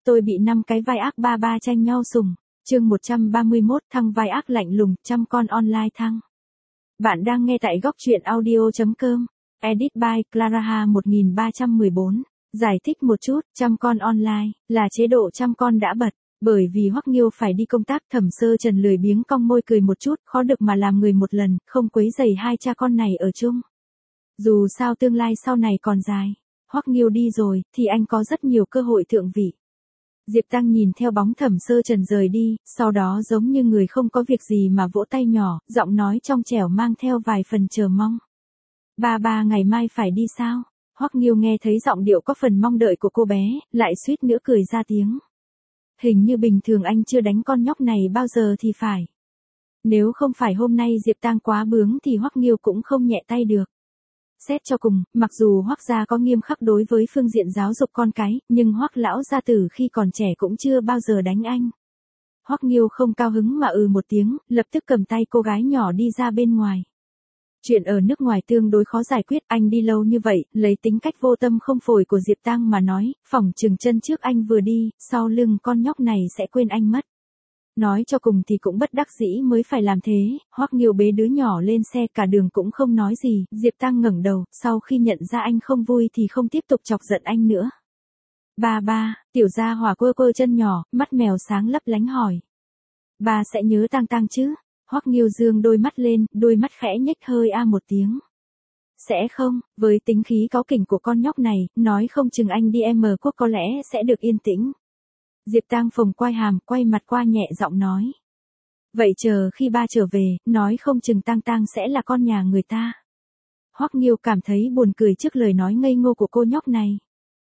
Tôi bị 5 cái vai ác ba ba tranh nhau sủng. Chương 131 thăng vai ác lạnh lùng, trăm con online thăng. Bạn đang nghe tại góc truyện audio.com. Edit by Clara 1314. Giải thích một chút, trăm con online là chế độ trăm con đã bật. Bởi vì Hoắc Nghiêu phải đi công tác, Thẩm Sơ Trần lười biếng cong môi cười một chút, khó được mà làm người một lần, không quấy rầy hai cha con này ở chung. Dù sao tương lai sau này còn dài. Hoắc Nghiêu đi rồi, thì anh có rất nhiều cơ hội thượng vị. Diệp Tăng nhìn theo bóng Thẩm Sơ Trần rời đi, sau đó giống như người không có việc gì mà vỗ tay nhỏ, giọng nói trong trẻo mang theo vài phần chờ mong. Ba ngày mai phải đi sao? Hoắc Nghiêu nghe thấy giọng điệu có phần mong đợi của cô bé, lại suýt nữa cười ra tiếng. Hình như bình thường anh chưa đánh con nhóc này bao giờ thì phải. Nếu không phải hôm nay Diệp Tăng quá bướng thì Hoắc Nghiêu cũng không nhẹ tay được. Xét cho cùng, mặc dù Hoắc gia có nghiêm khắc đối với phương diện giáo dục con cái, nhưng Hoắc lão gia tử khi còn trẻ cũng chưa bao giờ đánh anh. Hoắc Nghiêu không cao hứng mà một tiếng, lập tức cầm tay cô gái nhỏ đi ra bên ngoài. Chuyện ở nước ngoài tương đối khó giải quyết, anh đi lâu như vậy, lấy tính cách vô tâm không phổi của Diệp Tăng mà nói, phỏng chừng chân trước anh vừa đi, sau lưng con nhóc này sẽ quên anh mất. Nói cho cùng thì cũng bất đắc dĩ mới phải làm thế, Hoắc Nghiêu bế đứa nhỏ lên xe cả đường cũng không nói gì, Diệp Tăng ngẩng đầu, sau khi nhận ra anh không vui thì không tiếp tục chọc giận anh nữa. Ba, tiểu gia hỏa quơ quơ chân nhỏ, mắt mèo sáng lấp lánh hỏi. Ba sẽ nhớ Tăng chứ? Hoắc Nghiêu dương đôi mắt lên, đôi mắt khẽ nhếch hơi một tiếng. Sẽ không, với tính khí cáu kỉnh của con nhóc này, nói không chừng anh đi M quốc có lẽ sẽ được yên tĩnh. Diệp Tăng phồng quai hàm, quay mặt qua nhẹ giọng nói. Vậy chờ khi ba trở về, nói không chừng Tăng sẽ là con nhà người ta. Hoắc Nghiêu cảm thấy buồn cười trước lời nói ngây ngô của cô nhóc này.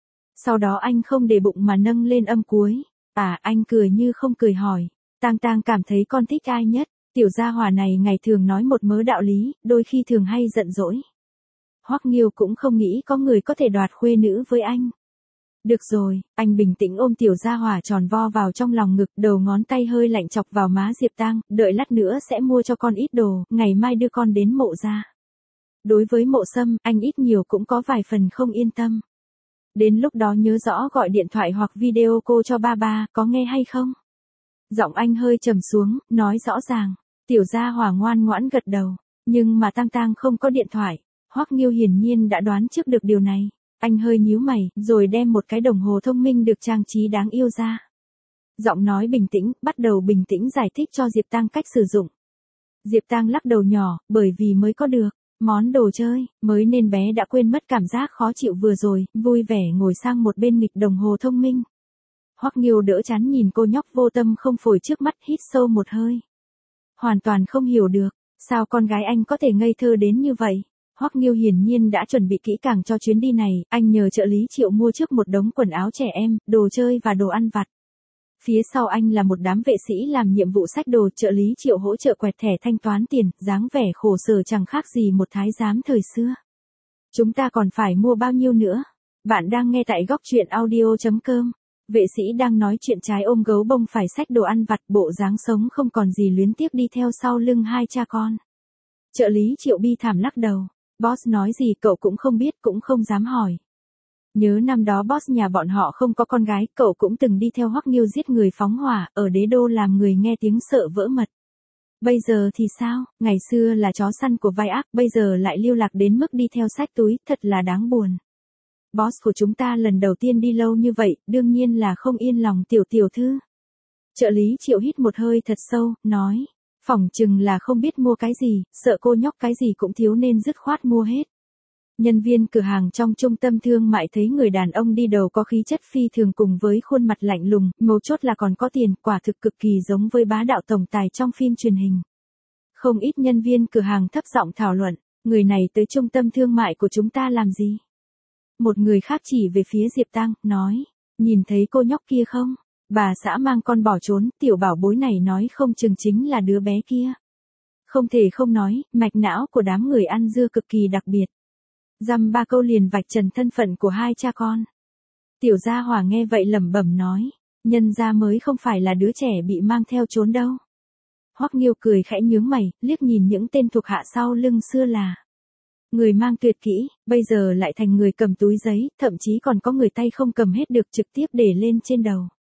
Sau đó anh không để bụng mà nâng lên âm cuối. Anh cười như không cười hỏi. Tăng cảm thấy con thích ai nhất? Tiểu gia hỏa này ngày thường nói một mớ đạo lý, đôi khi thường hay giận dỗi. Hoắc Nghiêu cũng không nghĩ có người có thể đoạt khuê nữ với anh. Được rồi, anh bình tĩnh ôm tiểu gia hỏa tròn vo vào trong lòng ngực, đầu ngón tay hơi lạnh chọc vào má Diệp Tăng, đợi lát nữa sẽ mua cho con ít đồ, ngày mai đưa con đến Mộ gia. Đối với Mộ Sâm, anh ít nhiều cũng có vài phần không yên tâm. Đến lúc đó nhớ rõ gọi điện thoại hoặc video call cho ba, có nghe hay không? Giọng anh hơi trầm xuống, nói rõ ràng. Tiểu gia hỏa ngoan ngoãn gật đầu, nhưng mà Tăng không có điện thoại. Hoắc Nghiêu hiển nhiên đã đoán trước được điều này. Anh hơi nhíu mày, rồi đem một cái đồng hồ thông minh được trang trí đáng yêu ra. Giọng nói bình tĩnh, bắt đầu bình tĩnh giải thích cho Diệp Tăng cách sử dụng. Diệp Tăng lắc đầu nhỏ, bởi vì mới có được món đồ chơi, mới nên bé đã quên mất cảm giác khó chịu vừa rồi, vui vẻ ngồi sang một bên nghịch đồng hồ thông minh. Hoắc Nghiêu đỡ chán nhìn cô nhóc vô tâm không phổi trước mắt, hít sâu một hơi. Hoàn toàn không hiểu được, sao con gái anh có thể ngây thơ đến như vậy. Hoắc Nghiêu hiển nhiên đã chuẩn bị kỹ càng cho chuyến đi này, anh nhờ trợ lý Triệu mua trước một đống quần áo trẻ em, đồ chơi và đồ ăn vặt. Phía sau anh là một đám vệ sĩ làm nhiệm vụ xách đồ, trợ lý Triệu hỗ trợ quẹt thẻ thanh toán tiền, dáng vẻ khổ sở chẳng khác gì một thái giám thời xưa. Chúng ta còn phải mua bao nhiêu nữa? Bạn đang nghe tại góc truyện audio.com. Vệ sĩ đang nói chuyện trái ôm gấu bông phải xách đồ ăn vặt, bộ dáng sống không còn gì luyến tiếc đi theo sau lưng hai cha con. Trợ lý Triệu bi thảm lắc đầu. Boss nói gì cậu cũng không biết, cũng không dám hỏi. Nhớ năm đó boss nhà bọn họ không có con gái, cậu cũng từng đi theo Hoắc Nghiêu giết người phóng hỏa, ở đế đô làm người nghe tiếng sợ vỡ mật. Bây giờ thì sao, ngày xưa là chó săn của vai ác, bây giờ lại lưu lạc đến mức đi theo xách túi, thật là đáng buồn. Boss của chúng ta lần đầu tiên đi lâu như vậy, đương nhiên là không yên lòng tiểu thư. Trợ lý Triệu hít một hơi thật sâu, nói. Phỏng chừng là không biết mua cái gì, sợ cô nhóc cái gì cũng thiếu nên dứt khoát mua hết. Nhân viên cửa hàng trong trung tâm thương mại thấy người đàn ông đi đầu có khí chất phi thường cùng với khuôn mặt lạnh lùng, mấu chốt là còn có tiền, quả thực cực kỳ giống với bá đạo tổng tài trong phim truyền hình. Không ít nhân viên cửa hàng thấp giọng thảo luận, người này tới trung tâm thương mại của chúng ta làm gì? Một người khác chỉ về phía Diệp Tăng, nói, nhìn thấy cô nhóc kia không? Bà xã mang con bỏ trốn, tiểu bảo bối này nói không chừng chính là đứa bé kia. Không thể không nói, mạch não của đám người ăn dưa cực kỳ đặc biệt. Dăm ba câu liền vạch trần thân phận của hai cha con. Tiểu gia hỏa nghe vậy lẩm bẩm nói, nhân gia mới không phải là đứa trẻ bị mang theo trốn đâu. Hoắc Nghiêu cười khẽ nhướng mày, liếc nhìn những tên thuộc hạ sau lưng xưa là người mang tuyệt kỹ, bây giờ lại thành người cầm túi giấy, thậm chí còn có người tay không cầm hết được trực tiếp để lên trên đầu.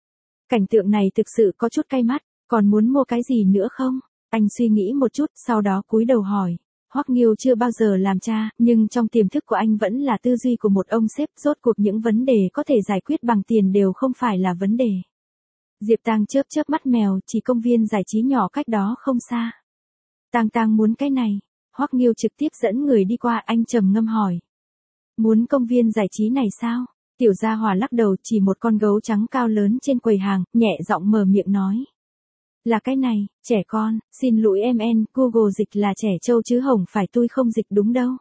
Cảnh tượng này thực sự có chút cay mắt, còn muốn mua cái gì nữa không? Anh suy nghĩ một chút, sau đó cúi đầu hỏi. Hoắc Nghiêu chưa bao giờ làm cha, nhưng trong tiềm thức của anh vẫn là tư duy của một ông sếp, rốt cuộc những vấn đề có thể giải quyết bằng tiền đều không phải là vấn đề. Diệp Tang chớp chớp mắt mèo, chỉ công viên giải trí nhỏ cách đó không xa. Tang Tang muốn cái này. Hoắc Nghiêu trực tiếp dẫn người đi qua, anh trầm ngâm hỏi. Muốn công viên giải trí này sao? Tiểu Gia Hòa lắc đầu, chỉ một con gấu trắng cao lớn trên quầy hàng, nhẹ giọng mở miệng nói. Là cái này, trẻ con, xin lỗi em, Google dịch là trẻ trâu chứ hồng phải tôi không dịch đúng đâu.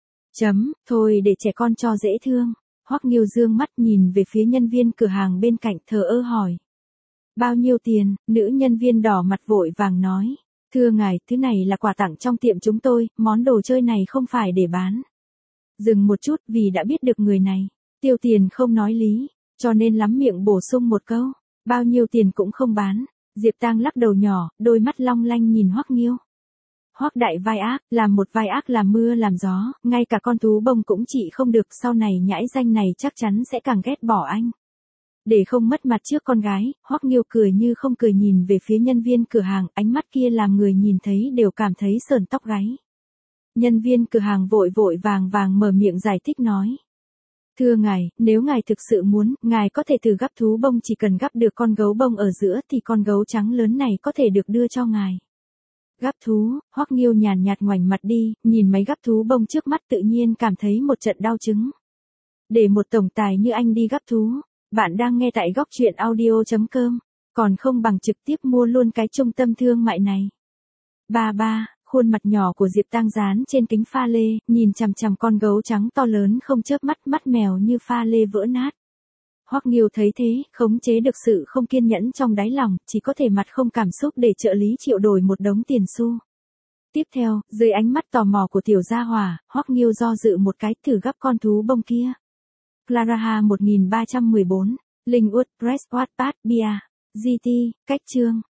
Thôi để trẻ con cho dễ thương. Hoắc Nghiêu dương mắt nhìn về phía nhân viên cửa hàng bên cạnh, thờ ơ hỏi. Bao nhiêu tiền? Nữ nhân viên đỏ mặt vội vàng nói. Thưa ngài, thứ này là quà tặng trong tiệm chúng tôi, món đồ chơi này không phải để bán. Dừng một chút, vì đã biết được người này. Tiêu tiền không nói lý, cho nên lắm miệng bổ sung một câu. Bao nhiêu tiền cũng không bán. Diệp Tang lắc đầu nhỏ, đôi mắt long lanh nhìn Hoắc Nghiêu. Hoắc đại vai ác, làm một vai ác làm mưa làm gió, ngay cả con thú bông cũng trị không được, sau này nhãi danh này chắc chắn sẽ càng ghét bỏ anh. Để không mất mặt trước con gái, Hoắc Nghiêu cười như không cười nhìn về phía nhân viên cửa hàng, ánh mắt kia làm người nhìn thấy đều cảm thấy sởn tóc gáy. Nhân viên cửa hàng vội vàng mở miệng giải thích nói. Thưa ngài, nếu ngài thực sự muốn, ngài có thể thử gắp thú bông, chỉ cần gắp được con gấu bông ở giữa thì con gấu trắng lớn này có thể được đưa cho ngài. Gắp thú, Hoắc Nghiêu nhàn nhạt ngoảnh mặt đi, nhìn mấy gắp thú bông trước mắt tự nhiên cảm thấy một trận đau chứng. Để một tổng tài như anh đi gắp thú, bạn đang nghe tại góc truyện audio.com, còn không bằng trực tiếp mua luôn cái trung tâm thương mại này. Ba, khuôn mặt nhỏ của Diệp Tang dán trên kính pha lê, nhìn chằm chằm con gấu trắng to lớn không chớp mắt, mắt mèo như pha lê vỡ nát. Hoắc Nghiêu thấy thế, khống chế được sự không kiên nhẫn trong đáy lòng, chỉ có thể mặt không cảm xúc để trợ lý Triệu đổi một đống tiền xu. Tiếp theo, dưới ánh mắt tò mò của Tiểu Gia Hòa, Hoắc Nghiêu do dự một cái, thử gắp con thú bông kia. Clara 1314, Linh WordPress Wattpad Bia, GT, cách chương.